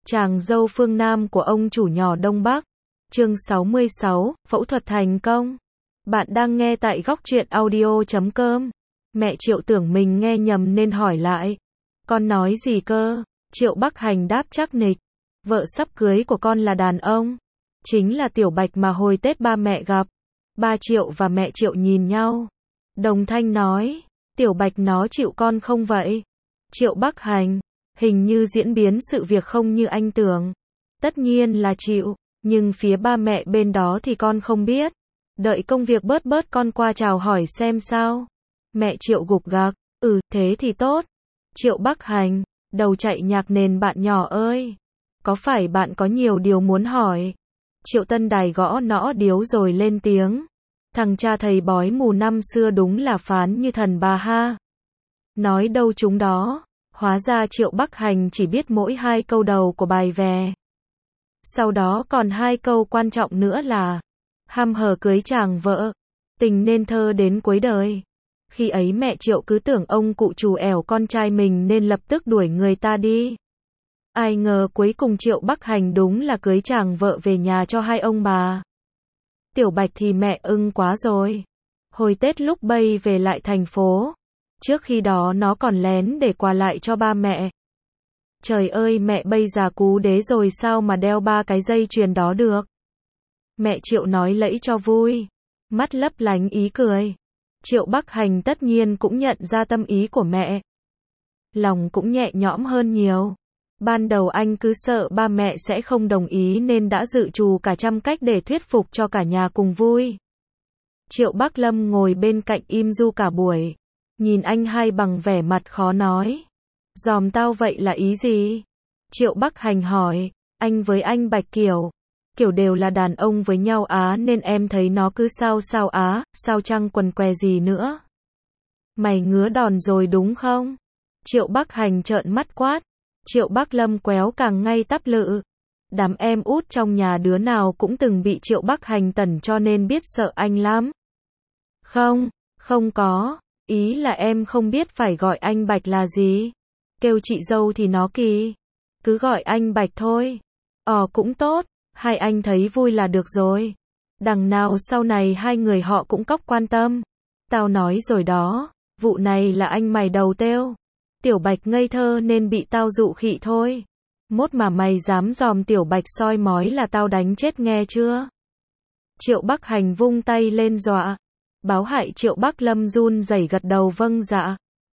Chàng dâu phương Nam của ông chủ nhỏ Đông Bắc. Chương 66, phẫu thuật thành công. Bạn đang nghe tại góc truyện audio.com. Mẹ Triệu tưởng mình nghe nhầm nên hỏi lại. Con nói gì cơ? Triệu Bắc Hành đáp chắc nịch. Vợ sắp cưới của con là đàn ông. Chính là Tiểu Bạch mà hồi Tết ba mẹ gặp. Ba Triệu và mẹ Triệu nhìn nhau. Đồng thanh nói, Tiểu Bạch nó chịu con không vậy? Triệu Bắc Hành, hình như diễn biến sự việc không như anh tưởng. Tất nhiên là chịu, nhưng phía ba mẹ bên đó thì con không biết. Đợi công việc bớt con qua chào hỏi xem sao. Mẹ Triệu gục gạc, thế thì tốt. Triệu Bắc Hành, đầu chạy nhạc nền bạn nhỏ ơi. Có phải bạn có nhiều điều muốn hỏi? Triệu Tân Đài gõ nõ điếu rồi lên tiếng. Thằng cha thầy bói mù năm xưa đúng là phán như thần bà ha. Nói đâu chúng đó. Hóa ra Triệu Bắc Hành chỉ biết mỗi 2 câu đầu của bài về. Sau đó còn 2 câu quan trọng nữa là ham hở cưới chàng vợ, tình nên thơ đến cuối đời. Khi ấy mẹ Triệu cứ tưởng ông cụ trù ẻo con trai mình nên lập tức đuổi người ta đi. Ai ngờ cuối cùng Triệu Bắc Hành đúng là cưới chàng vợ về nhà cho 2 ông bà. Tiểu Bạch thì mẹ ưng quá rồi. Hồi Tết lúc bay về lại thành phố. Trước khi đó nó còn lén để quà lại cho ba mẹ. Trời ơi mẹ bây già cú đế rồi sao mà đeo 3 cái dây chuyền đó được. Mẹ Triệu nói lẫy cho vui. Mắt lấp lánh ý cười. Triệu Bắc Hành tất nhiên cũng nhận ra tâm ý của mẹ. Lòng cũng nhẹ nhõm hơn nhiều. Ban đầu anh cứ sợ ba mẹ sẽ không đồng ý nên đã dự trù cả trăm cách để thuyết phục cho cả nhà cùng vui. Triệu Bắc Lâm ngồi bên cạnh im ru cả buổi. Nhìn anh hai bằng vẻ mặt khó nói. Dòm tao vậy là ý gì? Triệu Bắc Hành hỏi. Anh với anh Bạch kiểu đều là đàn ông với nhau á nên em thấy nó cứ sao á, sao chăng quần què gì nữa. Mày ngứa đòn rồi đúng không? Triệu Bắc Hành trợn mắt quát. Triệu Bắc Lâm quéo càng ngay tắp lự. Đám em út trong nhà đứa nào cũng từng bị Triệu Bắc Hành tẩn cho nên biết sợ anh lắm. Không có. Ý là em không biết phải gọi anh Bạch là gì. Kêu chị dâu thì nó kỳ. Cứ gọi anh Bạch thôi. Cũng tốt. Hai anh thấy vui là được rồi. Đằng nào sau này hai người họ cũng cóc quan tâm. Tao nói rồi đó. Vụ này là anh mày đầu têu. Tiểu Bạch ngây thơ nên bị tao dụ khị thôi. Mốt mà mày dám dòm Tiểu Bạch soi mói là tao đánh chết nghe chưa? Triệu Bắc Hành vung tay lên dọa. Báo hại Triệu Bắc Lâm run rẩy gật đầu vâng dạ.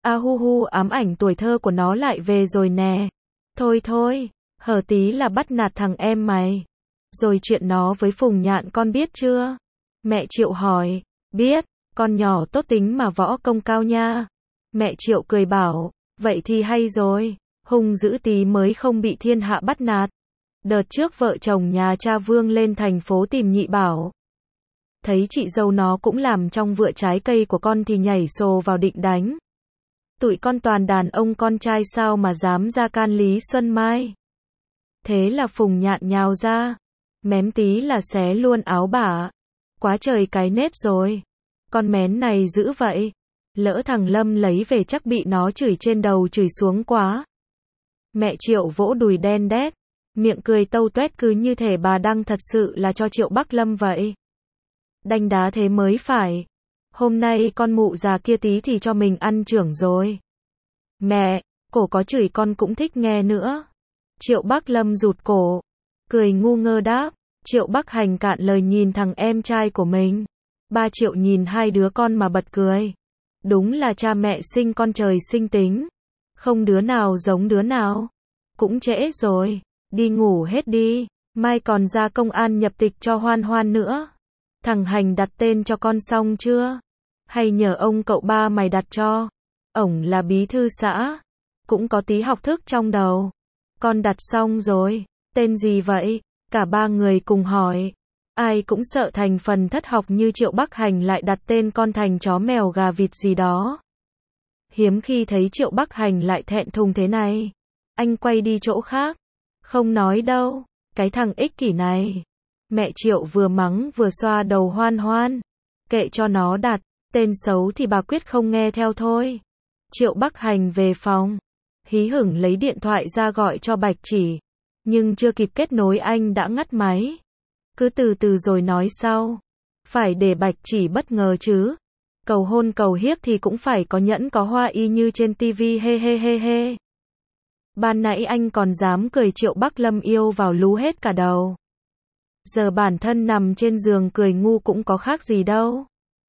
Ám ảnh tuổi thơ của nó lại về rồi nè. Thôi, hở tí là bắt nạt thằng em mày. Rồi chuyện nó với Phùng Nhạn con biết chưa? Mẹ Triệu hỏi. Biết, con nhỏ tốt tính mà võ công cao nha. Mẹ Triệu cười bảo, vậy thì hay rồi, hung dữ tí mới không bị thiên hạ bắt nạt. Đợt trước vợ chồng nhà cha Vương lên thành phố tìm Nhị Bảo. Thấy chị dâu nó cũng làm trong vựa trái cây của con thì nhảy sồ vào định đánh. Tụi con toàn đàn ông con trai sao mà dám ra can Lý Xuân Mai. Thế là Phùng Nhạn nhào ra. Mém tí là xé luôn áo bả. Quá trời cái nết rồi. Con mén này dữ vậy. Lỡ thằng Lâm lấy về chắc bị nó chửi trên đầu chửi xuống quá. Mẹ Triệu vỗ đùi đen đét. Miệng cười tâu tuét cứ như thể bà đang thật sự là cho Triệu Bắc Lâm vậy. Đanh đá thế mới phải. Hôm nay con mụ già kia tí thì cho mình ăn trưởng rồi. Mẹ, cổ có chửi con cũng thích nghe nữa. Triệu Bắc Lâm rụt cổ. Cười ngu ngơ đáp. Triệu Bắc Hành cạn lời nhìn thằng em trai của mình. Ba Triệu nhìn hai đứa con mà bật cười. Đúng là cha mẹ sinh con trời sinh tính. Không đứa nào giống đứa nào. Cũng trễ rồi. Đi ngủ hết đi. Mai còn ra công an nhập tịch cho Hoan Hoan nữa. Thằng Hành đặt tên cho con xong chưa? Hay nhờ ông cậu ba mày đặt cho? Ổng là bí thư xã. Cũng có tí học thức trong đầu. Con đặt xong rồi. Tên gì vậy? Cả ba người cùng hỏi. Ai cũng sợ thành phần thất học như Triệu Bắc Hành lại đặt tên con thành chó mèo gà vịt gì đó. Hiếm khi thấy Triệu Bắc Hành lại thẹn thùng thế này. Anh quay đi chỗ khác. Không nói đâu. Cái thằng ích kỷ này. Mẹ Triệu vừa mắng vừa xoa đầu Hoan Hoan. Kệ cho nó đặt. Tên xấu thì bà quyết không nghe theo thôi. Triệu Bắc Hành về phòng. Hí hửng lấy điện thoại ra gọi cho Bạch Chỉ. Nhưng chưa kịp kết nối anh đã ngắt máy. Cứ từ từ rồi nói sau. Phải để Bạch Chỉ bất ngờ chứ. Cầu hôn cầu hiếc thì cũng phải có nhẫn có hoa y như trên tivi he he he he. Ban nãy anh còn dám cười Triệu Bắc Lâm yêu vào lú hết cả đầu. Giờ bản thân nằm trên giường cười ngu cũng có khác gì đâu.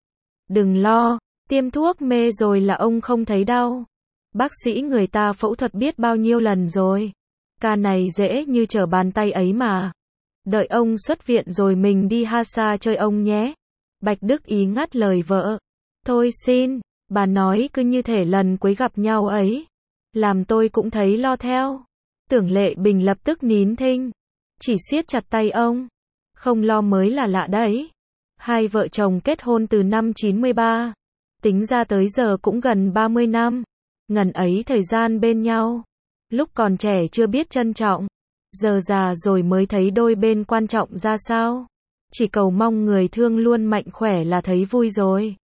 Đừng lo, tiêm thuốc mê rồi là ông không thấy đau. Bác sĩ người ta phẫu thuật biết bao nhiêu lần rồi. Ca này dễ như trở bàn tay ấy mà. Đợi ông xuất viện rồi mình đi ha sa chơi ông nhé. Bạch Đức Ý ngắt lời vợ. Thôi xin, bà nói cứ như thể lần cuối gặp nhau ấy. Làm tôi cũng thấy lo theo. Tưởng Lệ Bình lập tức nín thinh. Chỉ siết chặt tay ông. Không lo mới là lạ đấy. Hai vợ chồng kết hôn từ năm 93. Tính ra tới giờ cũng gần 30 năm. Ngần ấy thời gian bên nhau. Lúc còn trẻ chưa biết trân trọng. Giờ già rồi mới thấy đôi bên quan trọng ra sao. Chỉ cầu mong người thương luôn mạnh khỏe là thấy vui rồi.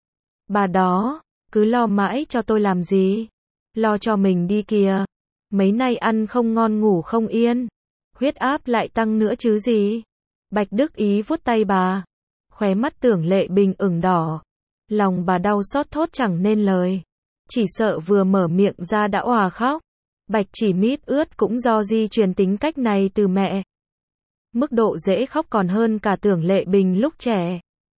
Bà đó, cứ lo mãi cho tôi làm gì? Lo cho mình đi kìa. Mấy nay ăn không ngon ngủ không yên. Huyết áp lại tăng nữa chứ gì? Bạch Đức Ý vuốt tay bà. Khóe mắt Tưởng Lệ Bình ửng đỏ. Lòng bà đau xót thốt chẳng nên lời. Chỉ sợ vừa mở miệng ra đã òa khóc. Bạch Chỉ mít ướt cũng do di truyền tính cách này từ mẹ. Mức độ dễ khóc còn hơn cả Tưởng Lệ Bình lúc trẻ.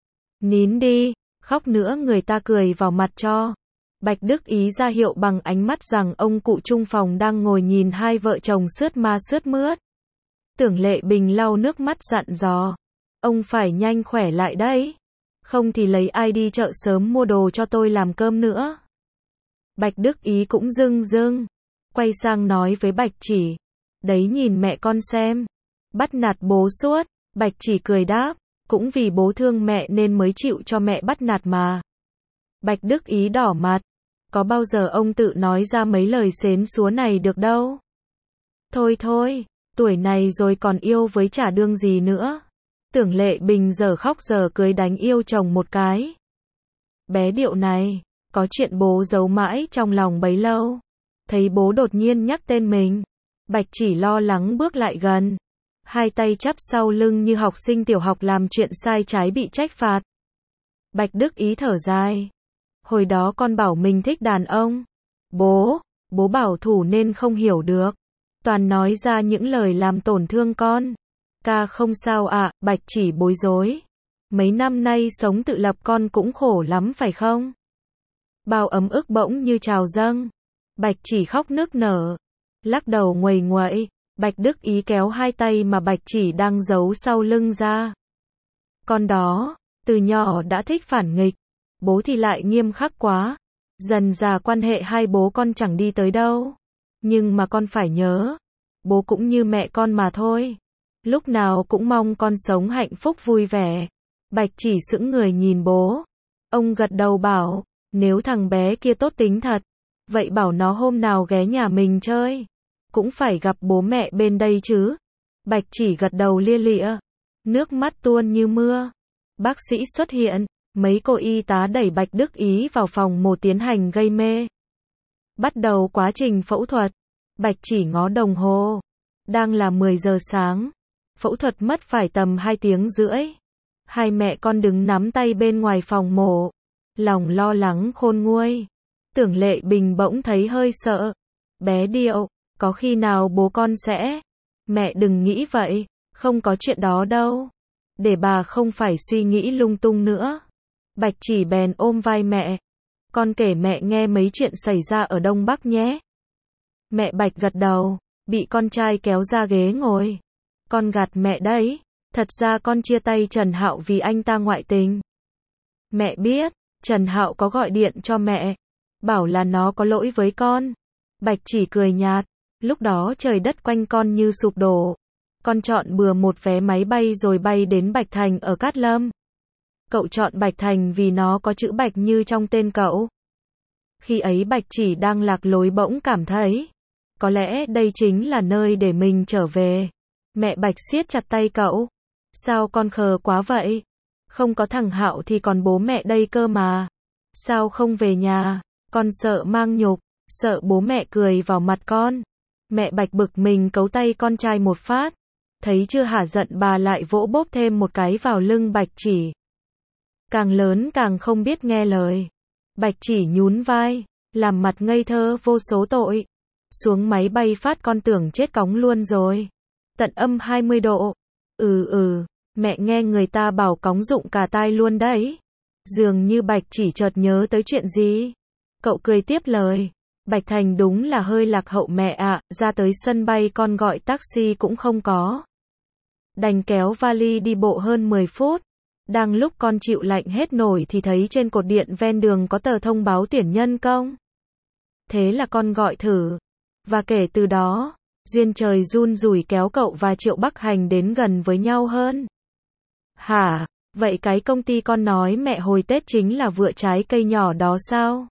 Nín đi, khóc nữa người ta cười vào mặt cho. Bạch Đức Ý ra hiệu bằng ánh mắt rằng ông cụ chung phòng đang ngồi nhìn hai vợ chồng sướt ma sướt mướt. Tưởng Lệ Bình lau nước mắt dặn dò. Ông phải nhanh khỏe lại đấy. Không thì lấy ai đi chợ sớm mua đồ cho tôi làm cơm nữa. Bạch Đức Ý cũng rưng rưng. Quay sang nói với Bạch Chỉ. Đấy nhìn mẹ con xem. Bắt nạt bố suốt. Bạch Chỉ cười đáp. Cũng vì bố thương mẹ nên mới chịu cho mẹ bắt nạt mà. Bạch Đức Ý đỏ mặt. Có bao giờ ông tự nói ra mấy lời xến xúa này được đâu. Thôi thôi, tuổi này rồi còn yêu với chả đương gì nữa. Tưởng Lệ Bình giờ khóc giờ cưới đánh yêu chồng một cái. Bé điệu này, có chuyện bố giấu mãi trong lòng bấy lâu. Thấy bố đột nhiên nhắc tên mình. Bạch Chỉ lo lắng bước lại gần. Hai tay chắp sau lưng như học sinh tiểu học làm chuyện sai trái bị trách phạt. Bạch Đức Ý thở dài. Hồi đó con bảo mình thích đàn ông. Bố bảo thủ nên không hiểu được. Toàn nói ra những lời làm tổn thương con. Ca không sao ạ, Bạch Chỉ bối rối. Mấy năm nay sống tự lập con cũng khổ lắm phải không? Bao ấm ức bỗng như trào dâng. Bạch Chỉ khóc nức nở. Lắc đầu nguầy nguậy. Bạch Đức Ý kéo hai tay mà Bạch Chỉ đang giấu sau lưng ra. Con đó, từ nhỏ đã thích phản nghịch. Bố thì lại nghiêm khắc quá. Dần dà quan hệ hai bố con chẳng đi tới đâu. Nhưng mà con phải nhớ. Bố cũng như mẹ con mà thôi. Lúc nào cũng mong con sống hạnh phúc vui vẻ. Bạch Chỉ sững người nhìn bố. Ông gật đầu bảo. Nếu thằng bé kia tốt tính thật. Vậy bảo nó hôm nào ghé nhà mình chơi. Cũng phải gặp bố mẹ bên đây chứ. Bạch Chỉ gật đầu lia lịa. Nước mắt tuôn như mưa. Bác sĩ xuất hiện. Mấy cô y tá đẩy Bạch Đức Ý vào phòng mổ tiến hành gây mê. Bắt đầu quá trình phẫu thuật. Bạch Chỉ ngó đồng hồ. Đang là 10 giờ sáng. Phẫu thuật mất phải tầm 2 tiếng rưỡi. Hai mẹ con đứng nắm tay bên ngoài phòng mổ. Lòng lo lắng khôn nguôi. Tưởng Lệ Bình bỗng thấy hơi sợ. Bé điệu, có khi nào bố con sẽ... Mẹ đừng nghĩ vậy, không có chuyện đó đâu. Để bà không phải suy nghĩ lung tung nữa. Bạch Chỉ bèn ôm vai mẹ. Con kể mẹ nghe mấy chuyện xảy ra ở Đông Bắc nhé. Mẹ Bạch gật đầu, bị con trai kéo ra ghế ngồi. Con gạt mẹ đấy, thật ra con chia tay Trần Hạo vì anh ta ngoại tình. Mẹ biết, Trần Hạo có gọi điện cho mẹ, bảo là nó có lỗi với con. Bạch Chỉ cười nhạt, lúc đó trời đất quanh con như sụp đổ. Con chọn bừa một vé máy bay rồi bay đến Bạch Thành ở Cát Lâm. Cậu chọn Bạch Thành vì nó có chữ Bạch như trong tên cậu. Khi ấy Bạch Chỉ đang lạc lối bỗng cảm thấy, có lẽ đây chính là nơi để mình trở về. Mẹ Bạch siết chặt tay cậu. Sao con khờ quá vậy? Không có thằng Hạo thì còn bố mẹ đây cơ mà. Sao không về nhà? Con sợ mang nhục, sợ bố mẹ cười vào mặt con. Mẹ Bạch bực mình cấu tay con trai một phát. Thấy chưa hả giận bà lại vỗ bốp thêm một cái vào lưng Bạch Chỉ. Càng lớn càng không biết nghe lời. Bạch Chỉ nhún vai, làm mặt ngây thơ vô số tội. Xuống máy bay phát con tưởng chết cóng luôn rồi. Tận âm 20 độ. Mẹ nghe người ta bảo cóng rụng cả tai luôn đấy. Dường như Bạch Chỉ chợt nhớ tới chuyện gì. Cậu cười tiếp lời. Bạch Thành đúng là hơi lạc hậu mẹ ạ, ra tới sân bay con gọi taxi cũng không có. Đành kéo vali đi bộ hơn 10 phút. Đang lúc con chịu lạnh hết nổi thì thấy trên cột điện ven đường có tờ thông báo tuyển nhân công. Thế là con gọi thử. Và kể từ đó, duyên trời run rủi kéo cậu và Triệu Bắc Hành đến gần với nhau hơn. Hả, vậy cái công ty con nói mẹ hồi Tết chính là vựa trái cây nhỏ đó sao?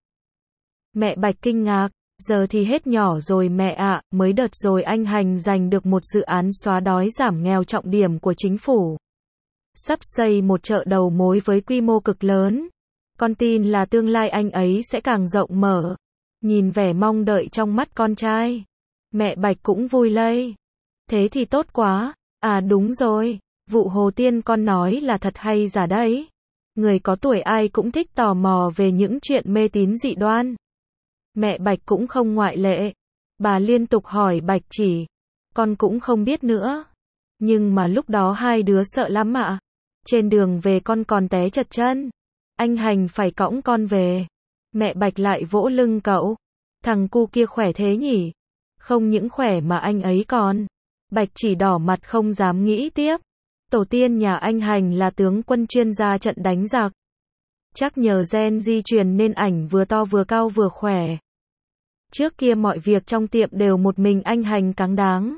Mẹ Bạch kinh ngạc, giờ thì hết nhỏ rồi mẹ ạ, mới đợt rồi anh Hành giành được một dự án xóa đói giảm nghèo trọng điểm của chính phủ. Sắp xây một chợ đầu mối với quy mô cực lớn. Con tin là tương lai anh ấy sẽ càng rộng mở. Nhìn vẻ mong đợi trong mắt con trai. Mẹ Bạch cũng vui lây. Thế thì tốt quá. À đúng rồi, vụ Hồ Tiên con nói là thật hay giả đấy. Người có tuổi ai cũng thích tò mò về những chuyện mê tín dị đoan. Mẹ Bạch cũng không ngoại lệ. Bà liên tục hỏi Bạch Chỉ. Con cũng không biết nữa. Nhưng mà lúc đó hai đứa sợ lắm ạ. Trên đường về con còn té trật chân. Anh Hành phải cõng con về. Mẹ Bạch lại vỗ lưng cậu. Thằng cu kia khỏe thế nhỉ? Không những khỏe mà anh ấy còn. Bạch Chỉ đỏ mặt không dám nghĩ tiếp. Tổ tiên nhà anh Hành là tướng quân chuyên ra trận đánh giặc. Chắc nhờ gen di truyền nên ảnh vừa to vừa cao vừa khỏe. Trước kia mọi việc trong tiệm đều một mình anh Hành cáng đáng.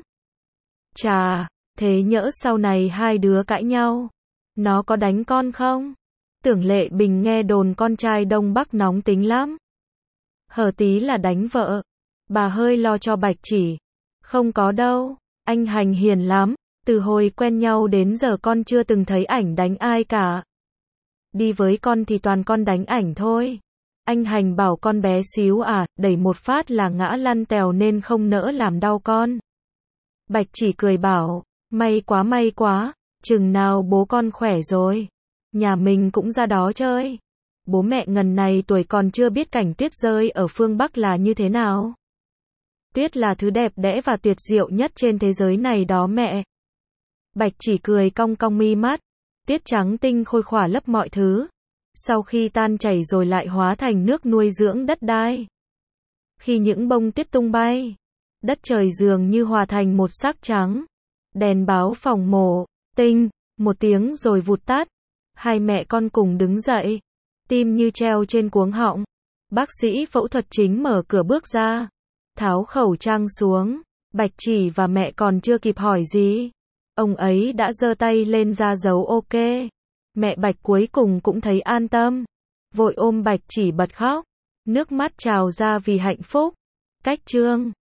Chà, thế nhỡ sau này hai đứa cãi nhau. Nó có đánh con không? Tưởng Lệ Bình nghe đồn con trai Đông Bắc nóng tính lắm. Hở tí là đánh vợ. Bà hơi lo cho Bạch Chỉ. Không có đâu, anh Hành hiền lắm. Từ hồi quen nhau đến giờ con chưa từng thấy ảnh đánh ai cả. Đi với con thì toàn con đánh ảnh thôi. Anh Hành bảo con bé xíu à, đẩy một phát là ngã lăn tèo nên không nỡ làm đau con. Bạch Chỉ cười bảo, may quá, chừng nào bố con khỏe rồi. Nhà mình cũng ra đó chơi. Bố mẹ ngần này tuổi còn chưa biết cảnh tuyết rơi ở phương Bắc là như thế nào. Tuyết là thứ đẹp đẽ và tuyệt diệu nhất trên thế giới này đó mẹ. Bạch Chỉ cười cong cong mi mắt. Tuyết trắng tinh khôi khỏa lấp mọi thứ. Sau khi tan chảy rồi lại hóa thành nước nuôi dưỡng đất đai. Khi những bông tuyết tung bay, đất trời dường như hòa thành một sắc trắng. Đèn báo phòng mổ, tinh, một tiếng rồi vụt tắt. Hai mẹ con cùng đứng dậy. Tim như treo trên cuống họng. Bác sĩ phẫu thuật chính mở cửa bước ra. Tháo khẩu trang xuống. Bạch Chỉ và mẹ còn chưa kịp hỏi gì. Ông ấy đã giơ tay lên ra dấu ok. Mẹ Bạch cuối cùng cũng thấy an tâm. Vội ôm Bạch Chỉ bật khóc. Nước mắt trào ra vì hạnh phúc. Cách chương